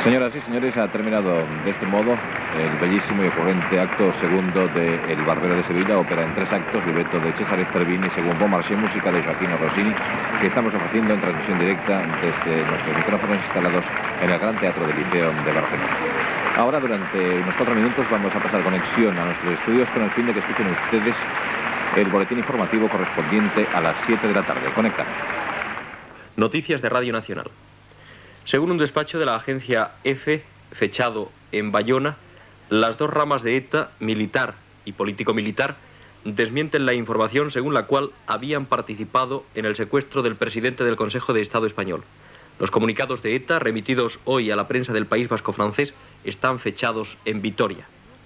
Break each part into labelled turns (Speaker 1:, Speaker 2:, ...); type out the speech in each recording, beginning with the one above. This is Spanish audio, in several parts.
Speaker 1: Señoras y señores, ha terminado de este modo el bellísimo y ocurrente acto segundo de El Barbero de Sevilla, ópera en 3 actos, libreto de Cesare Stervini, según Beaumarchais, música de Gioachino Rossini, que estamos ofreciendo en transmisión directa desde nuestros micrófonos instalados en el Gran Teatro del Liceo de Barcelona. Ahora, durante unos 4 minutos, vamos a pasar conexión a nuestros estudios con el fin de que escuchen ustedes el boletín informativo correspondiente a las 7 de la tarde. Conectamos.
Speaker 2: Noticias de Radio Nacional. Según un despacho de la agencia EFE, fechado en Bayona, las 2 ramas de ETA, militar y político-militar, desmienten la información según la cual habían participado en el secuestro del presidente del Consejo de Estado español. Los comunicados de ETA, remitidos hoy a la prensa del País Vasco francés, están fechados en Vitoria.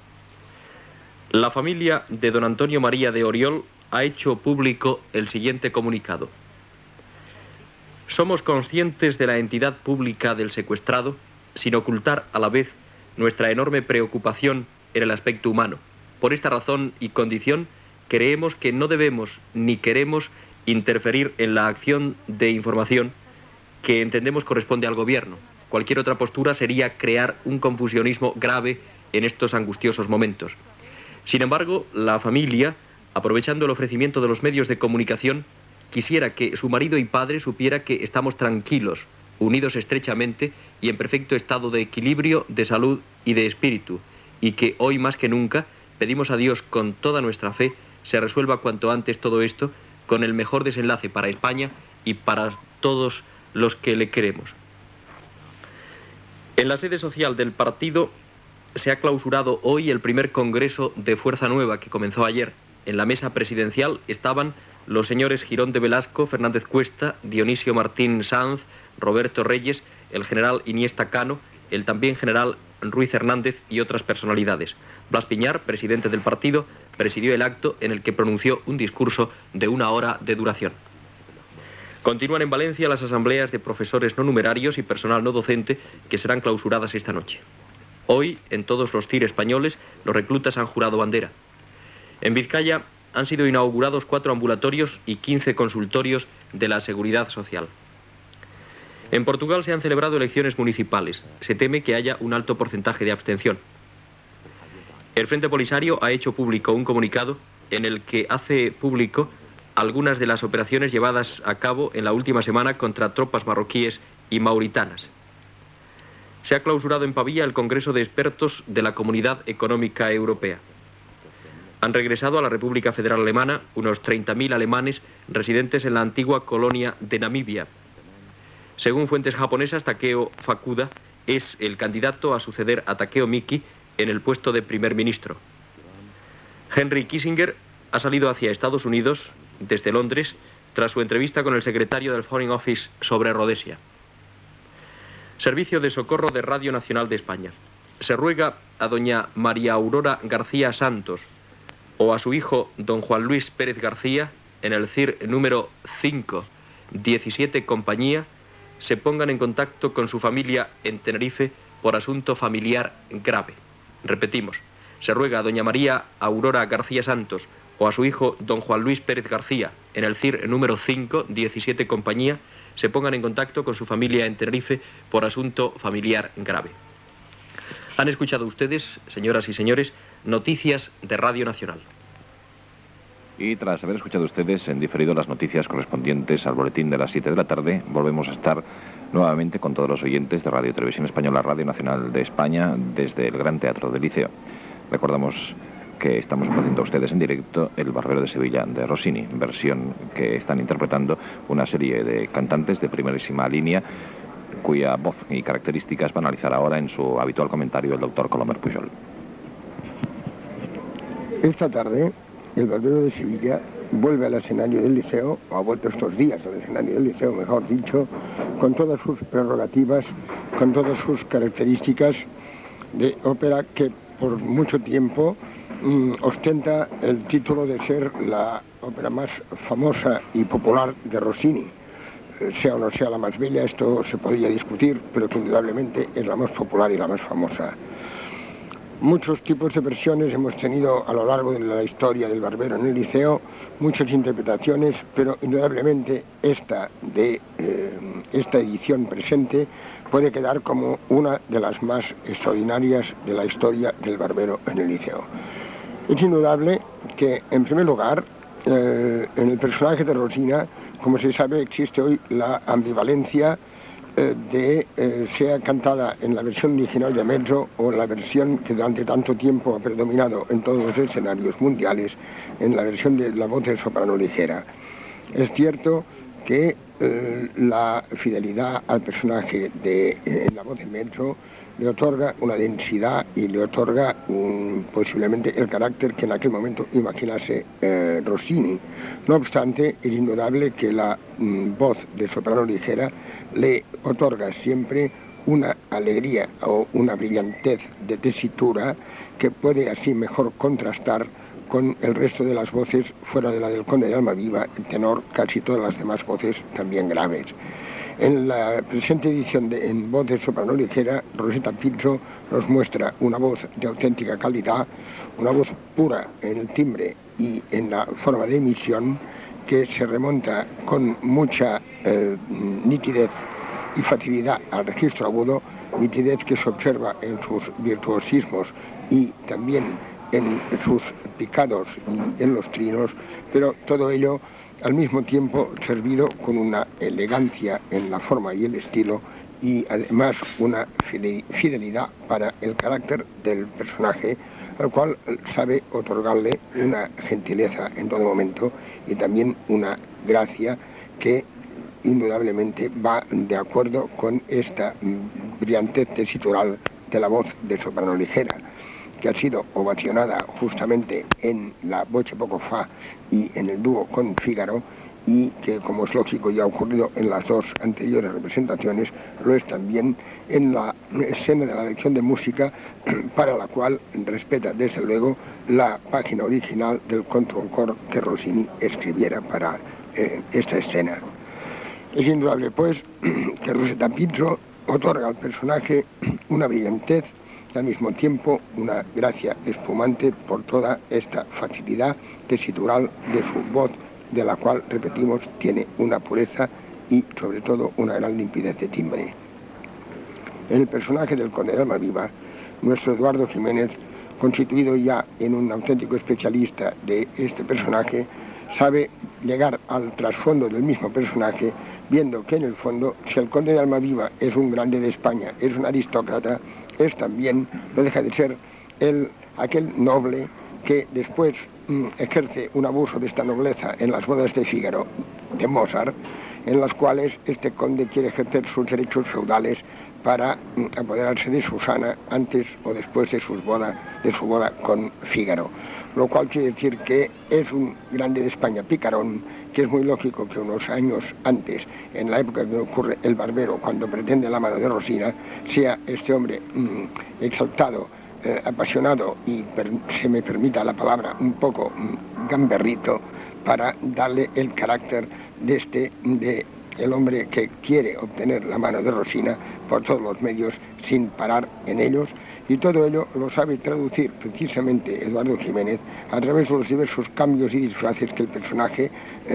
Speaker 2: La familia de don Antonio María de Oriol ha hecho público el siguiente comunicado. Somos conscientes de la entidad pública del secuestrado, sin ocultar a la vez nuestra enorme preocupación en el aspecto humano. Por esta razón y condición, creemos que no debemos ni queremos interferir en la acción de información que entendemos corresponde al gobierno. Cualquier otra postura sería crear un confusionismo grave en estos angustiosos momentos. Sin embargo, la familia, aprovechando el ofrecimiento de los medios de comunicación, quisiera que su marido y padre supiera que estamos tranquilos, unidos estrechamente y en perfecto estado de equilibrio, de salud y de espíritu, y que hoy más que nunca pedimos a Dios con toda nuestra fe se resuelva cuanto antes todo esto con el mejor desenlace para España y para todos los que le queremos. En la sede social del partido se ha clausurado hoy el primer congreso de Fuerza Nueva que comenzó ayer. En la mesa presidencial estaban los señores Girón de Velasco, Fernández Cuesta, Dionisio Martín Sanz, Roberto Reyes, el general Iniesta Cano, el también general Ruiz Hernández y otras personalidades. Blas Piñar, presidente del partido, presidió el acto en el que pronunció un discurso de 1 hora de duración. Continúan en Valencia las asambleas de profesores no numerarios y personal no docente que serán clausuradas esta noche. Hoy, en todos los CIR españoles, los reclutas han jurado bandera. En Vizcaya han sido inaugurados 4 ambulatorios y 15 consultorios de la Seguridad Social. En Portugal se han celebrado elecciones municipales. Se teme que haya un alto porcentaje de abstención. El Frente Polisario ha hecho público un comunicado en el que hace público algunas de las operaciones llevadas a cabo en la última semana contra tropas marroquíes y mauritanas. Se ha clausurado en Pavía el Congreso de Expertos de la Comunidad Económica Europea. Han regresado a la República Federal Alemana unos 30.000 alemanes residentes en la antigua colonia de Namibia. Según fuentes japonesas, Takeo Fukuda es el candidato a suceder a Takeo Miki en el puesto de primer ministro. Henry Kissinger ha salido hacia Estados Unidos desde Londres tras su entrevista con el secretario del Foreign Office sobre Rhodesia. Servicio de Socorro de Radio Nacional de España. Se ruega a doña María Aurora García Santos o a su hijo don Juan Luis Pérez García en el CIR número 5, 17 Compañía, se pongan en contacto con su familia en Tenerife por asunto familiar grave. Repetimos, se ruega a doña María Aurora García Santos o a su hijo don Juan Luis Pérez García en el CIR número 5, 17 Compañía, se pongan en contacto con su familia en Tenerife por asunto familiar grave. Han escuchado ustedes, señoras y señores, noticias de Radio Nacional.
Speaker 1: Y tras haber escuchado ustedes en diferido las noticias correspondientes al boletín de las 7 de la tarde, volvemos a estar nuevamente con todos los oyentes de Radio Televisión Española, Radio Nacional de España, desde el Gran Teatro del Liceo. Recordamos que estamos ofreciendo a ustedes en directo El Barbero de Sevilla de Rossini, versión que están interpretando una serie de cantantes de primerísima línea, cuya voz y características va a analizar ahora en su habitual comentario el doctor Colomer Pujol.
Speaker 3: Esta tarde, El Barbero de Sevilla vuelve al escenario del Liceo, o ha vuelto estos días al escenario del Liceo, mejor dicho, con todas sus prerrogativas, con todas sus características de ópera que por mucho tiempo ostenta el título de ser la ópera más famosa y popular de Rossini. Sea o no sea la más bella, esto se podría discutir, pero que indudablemente es la más popular y la más famosa. Muchos tipos de versiones hemos tenido a lo largo de la historia del Barbero en el Liceo, muchas interpretaciones, pero indudablemente esta edición presente puede quedar como una de las más extraordinarias de la historia del Barbero en el Liceo. Es indudable que, en primer lugar, en el personaje de Rosina, como se sabe, existe hoy la ambivalencia sea cantada en la versión original de Mezzo o la versión que durante tanto tiempo ha predominado en todos los escenarios mundiales, en la versión de la voz de soprano ligera. Es cierto que la fidelidad al personaje de la voz de Mezzo le otorga una densidad y le otorga posiblemente el carácter que en aquel momento imaginase Rossini. No obstante, es indudable que la voz de soprano ligera le otorga siempre una alegría o una brillantez de tesitura que puede así mejor contrastar con el resto de las voces fuera de la del Conde de Almaviva, el tenor, casi todas las demás voces también graves. En la presente edición en voz de soprano ligera, Rosetta Pizzo nos muestra una voz de auténtica calidad, una voz pura en el timbre y en la forma de emisión, que se remonta con mucha nitidez y facilidad al registro agudo, nitidez que se observa en sus virtuosismos y también en sus picados y en los trinos, pero todo ello al mismo tiempo servido con una elegancia en la forma y el estilo y además una fidelidad para el carácter del personaje, al cual sabe otorgarle una gentileza en todo momento y también una gracia que indudablemente va de acuerdo con esta brillantez tesitural de la voz de soprano ligera, que ha sido ovacionada justamente en la Voce poco fa y en el dúo con Fígaro, y que, como es lógico, ya ha ocurrido en las dos anteriores representaciones, lo es también en la escena de la lección de música, para la cual respeta desde luego la página original del control cor que Rossini escribiera para esta escena. Es indudable, pues, que Rosetta Pizzo otorga al personaje una brillantez y al mismo tiempo una gracia espumante por toda esta facilidad tesitural de su voz, de la cual, repetimos, tiene una pureza y sobre todo una gran limpidez de timbre. En el personaje del Conde de Almaviva, nuestro Eduardo Jiménez, constituido ya en un auténtico especialista de este personaje, sabe llegar al trasfondo del mismo personaje, viendo que en el fondo, si el Conde de Almaviva es un grande de España, es un aristócrata, es también, no deja de ser aquel noble que después ejerce un abuso de esta nobleza en las bodas de Fígaro de Mozart, en las cuales este conde quiere ejercer sus derechos feudales para apoderarse de Susana antes o después de su boda con Fígaro, lo cual quiere decir que es un grande de España picarón, que es muy lógico que unos años antes, en la época que ocurre el Barbero, cuando pretende la mano de Rosina, sea este hombre exaltado, apasionado y, se me permita la palabra, un poco gamberrito, para darle el carácter de el hombre que quiere obtener la mano de Rosina por todos los medios sin parar en ellos, y todo ello lo sabe traducir precisamente Eduardo Jiménez a través de los diversos cambios y disfraces que el personaje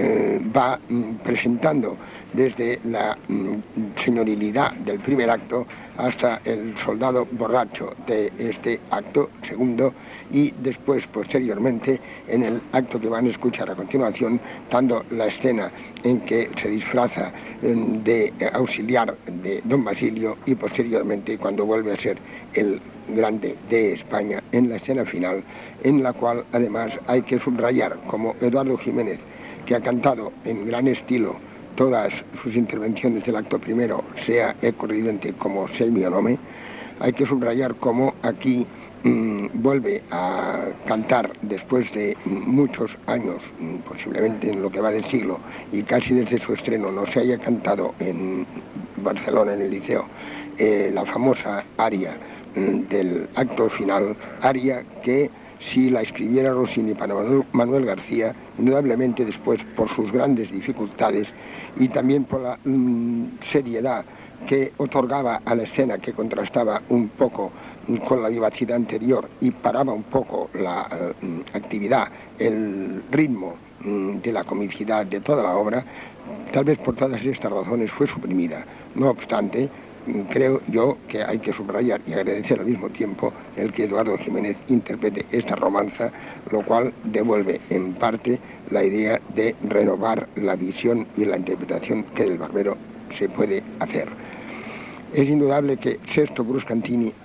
Speaker 3: va presentando, desde la señorilidad del primer acto hasta el soldado borracho de este acto segundo, y después, posteriormente, en el acto que van a escuchar a continuación, dando la escena en que se disfraza de auxiliar de don Basilio, y posteriormente cuando vuelve a ser el grande de España en la escena final, en la cual además hay que subrayar como Eduardo Jiménez, que ha cantado en gran estilo todas sus intervenciones del acto primero, sea eco ridente como sei mio nome, hay que subrayar cómo aquí vuelve a cantar después de muchos años, posiblemente en lo que va del siglo, y casi desde su estreno no se haya cantado en Barcelona, en el Liceo, la famosa aria del acto final, aria que si la escribiera Rossini para Manuel García, indudablemente después, por sus grandes dificultades y también por la seriedad que otorgaba a la escena, que contrastaba un poco con la vivacidad anterior y paraba un poco la actividad, el ritmo de la comicidad de toda la obra, tal vez por todas estas razones fue suprimida. No obstante, creo yo que hay que subrayar y agradecer al mismo tiempo el que Eduardo Jiménez interprete esta romanza, lo cual devuelve en parte la idea de renovar la visión y la interpretación que del Barbero se puede hacer. Es indudable que Sesto Bruscantini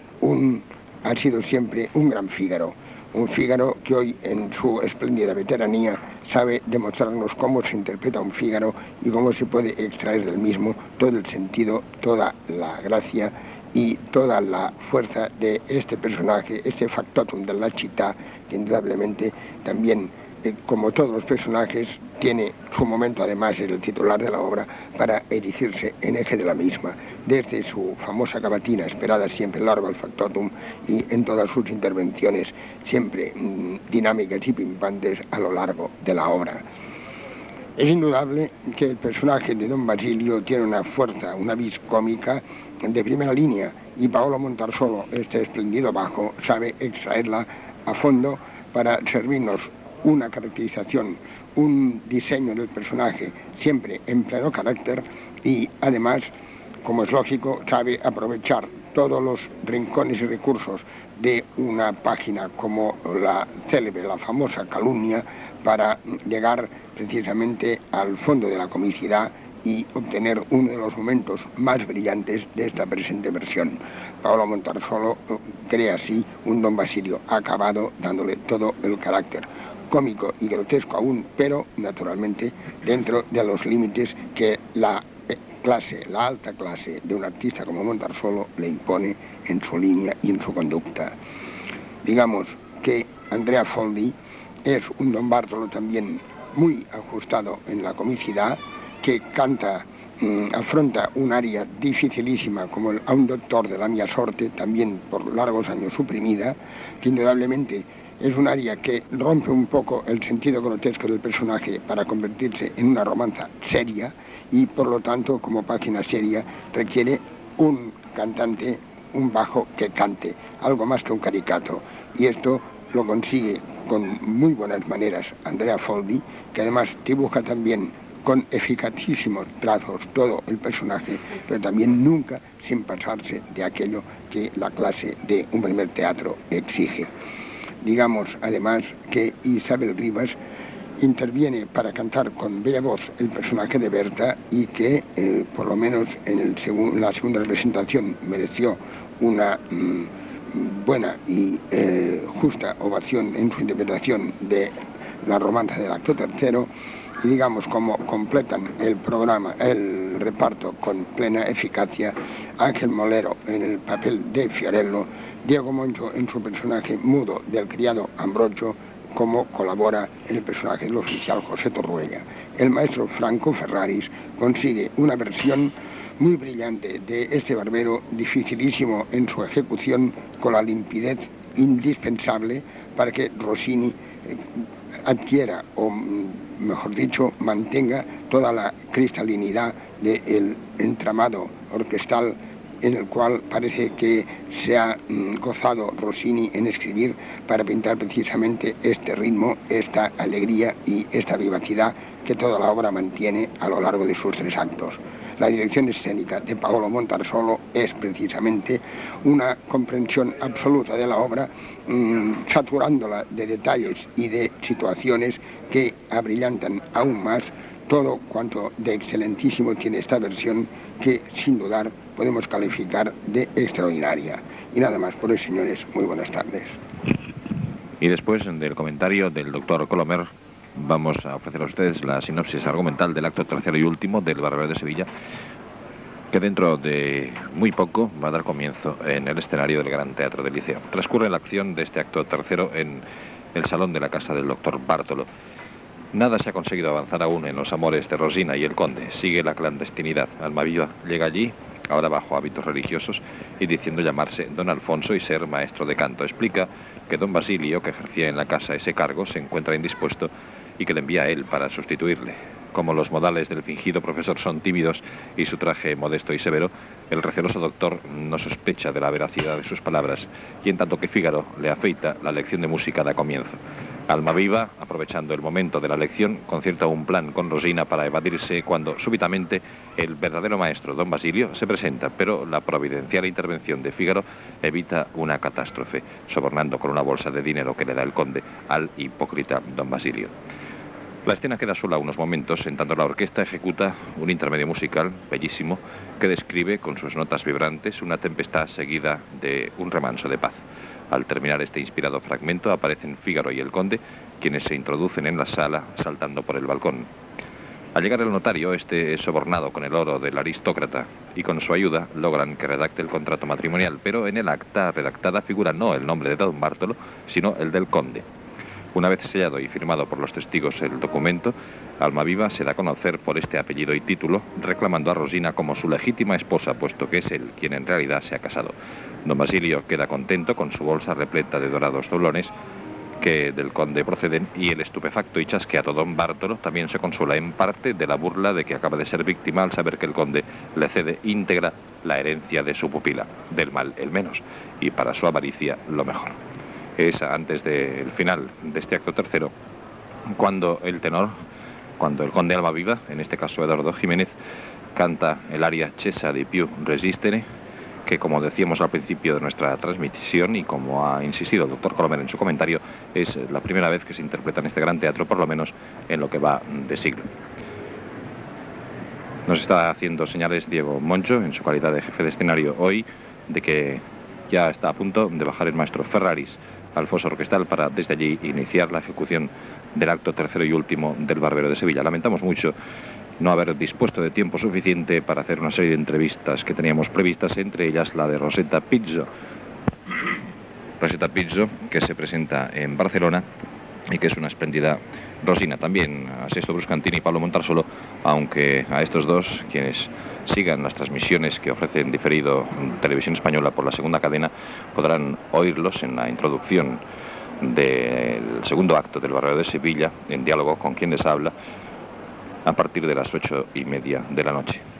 Speaker 3: ha sido siempre un gran Fígaro, un Fígaro que hoy en su espléndida veteranía sabe demostrarnos cómo se interpreta un Fígaro y cómo se puede extraer del mismo todo el sentido, toda la gracia y toda la fuerza de este personaje, este factotum de la città, que indudablemente también, como todos los personajes, tiene su momento, además es el titular de la obra, para erigirse en eje de la misma, desde su famosa cavatina, esperada siempre largo al factotum, y en todas sus intervenciones, siempre dinámicas y pimpantes a lo largo de la obra. Es indudable que el personaje de Don Basilio tiene una fuerza, una vis cómica de primera línea, y Paolo Montarsolo, este espléndido bajo, sabe extraerla a fondo para servirnos una caracterización, un diseño del personaje siempre en pleno carácter y además, como es lógico, sabe aprovechar todos los rincones y recursos de una página como la célebre, la famosa calumnia, para llegar precisamente al fondo de la comicidad y obtener uno de los momentos más brillantes de esta presente versión. Paolo Montarsolo crea así un Don Basilio acabado, dándole todo el carácter cómico y grotesco aún, pero naturalmente dentro de los límites que la alta clase de un artista como Montarsolo le impone en su línea y en su conducta. Digamos que Andrea Foldi es un Don Bartolo también muy ajustado en la comicidad, que afronta un aria dificilísima como a un doctor de la mia sorte, también por largos años suprimida, que indudablemente es un aria que rompe un poco el sentido grotesco del personaje para convertirse en una romanza seria y por lo tanto, como página seria, requiere un cantante, un bajo que cante, algo más que un caricato. Y esto lo consigue con muy buenas maneras Andrea Foldi, que además dibuja también con eficacísimos trazos todo el personaje, pero también nunca sin pasarse de aquello que la clase de un primer teatro exige. Digamos además que Isabel Rivas interviene para cantar con bella voz el personaje de Berta y que por lo menos en la segunda representación mereció una buena y justa ovación en su interpretación de la romanza del acto tercero. Y digamos como completan el programa, el reparto con plena eficacia, Ángel Molero en el papel de Fiorello, Diego Moncho en su personaje mudo del criado Ambrogio, como colabora en el personaje del oficial José Torruella. El maestro Franco Ferraris consigue una versión muy brillante de este Barbero, dificilísimo en su ejecución, con la limpidez indispensable para que Rossini adquiera, o mejor dicho, mantenga toda la cristalinidad del entramado orquestal en el cual parece que se ha gozado Rossini en escribir para pintar precisamente este ritmo, esta alegría y esta vivacidad que toda la obra mantiene a lo largo de sus 3 actos. La dirección escénica de Paolo Montarsolo es precisamente una comprensión absoluta de la obra, saturándola de detalles y de situaciones que abrillantan aún más todo cuanto de excelentísimo tiene esta versión, que sin dudar podemos calificar de extraordinaria. Y nada más por hoy, señores, muy buenas tardes.
Speaker 1: Y después del comentario del doctor Colomer, vamos a ofrecer a ustedes la sinopsis argumental del acto tercero y último del Barbero de Sevilla, que dentro de muy poco va a dar comienzo en el escenario del Gran Teatro del Liceo. Transcurre la acción de este acto tercero en el salón de la casa del doctor Bartolo. Nada se ha conseguido avanzar aún en los amores de Rosina y el conde. Sigue la clandestinidad. Almaviva llega allí, ahora bajo hábitos religiosos, y diciendo llamarse don Alfonso y ser maestro de canto. Explica que don Basilio, que ejercía en la casa ese cargo, se encuentra indispuesto y que le envía a él para sustituirle. Como los modales del fingido profesor son tímidos y su traje modesto y severo, el receloso doctor no sospecha de la veracidad de sus palabras, y en tanto que Fígaro le afeita, la lección de música da comienzo. Almaviva, aprovechando el momento de la lección, concierta un plan con Rosina para evadirse cuando súbitamente el verdadero maestro, don Basilio, se presenta, pero la providencial intervención de Fígaro evita una catástrofe, sobornando con una bolsa de dinero que le da el conde al hipócrita don Basilio. La escena queda sola unos momentos, en tanto la orquesta ejecuta un intermedio musical bellísimo que describe con sus notas vibrantes una tempestad seguida de un remanso de paz. Al terminar este inspirado fragmento aparecen Fígaro y el conde, quienes se introducen en la sala saltando por el balcón. Al llegar el notario, este es sobornado con el oro del aristócrata y con su ayuda logran que redacte el contrato matrimonial, pero en el acta redactada figura no el nombre de don Bartolo, sino el del conde. Una vez sellado y firmado por los testigos el documento, Almaviva se da a conocer por este apellido y título, reclamando a Rosina como su legítima esposa, puesto que es él quien en realidad se ha casado. Don Basilio queda contento con su bolsa repleta de dorados doblones que del conde proceden, y el estupefacto y chasqueado don Bartolo también se consuela en parte de la burla de que acaba de ser víctima al saber que el conde le cede íntegra la herencia de su pupila, del mal el menos, y para su avaricia lo mejor. Es antes del final de este acto tercero cuando el conde Almaviva, en este caso Eduardo Jiménez, canta el aria Cessa di più resistere, que, como decíamos al principio de nuestra transmisión y como ha insistido el doctor Colomer en su comentario, es la primera vez que se interpreta en este gran teatro, por lo menos en lo que va de siglo. Nos está haciendo señales Diego Moncho, en su calidad de jefe de escenario hoy, de que ya está a punto de bajar el maestro Ferraris al foso orquestal para desde allí iniciar la ejecución del acto tercero y último del Barbero de Sevilla. Lamentamos mucho no haber dispuesto de tiempo suficiente para hacer una serie de entrevistas que teníamos previstas, entre ellas la de Rosetta Pizzo. Rosetta Pizzo, que se presenta en Barcelona y que es una espléndida Rosina. También a Sesto Bruscantini y Pablo Montarsolo, aunque a estos dos, quienes sigan las transmisiones que ofrecen diferido Televisión Española por la segunda cadena, podrán oírlos en la introducción del segundo acto del Barbero de Sevilla, en diálogo con quien les habla, a partir de las 8:30 de la noche.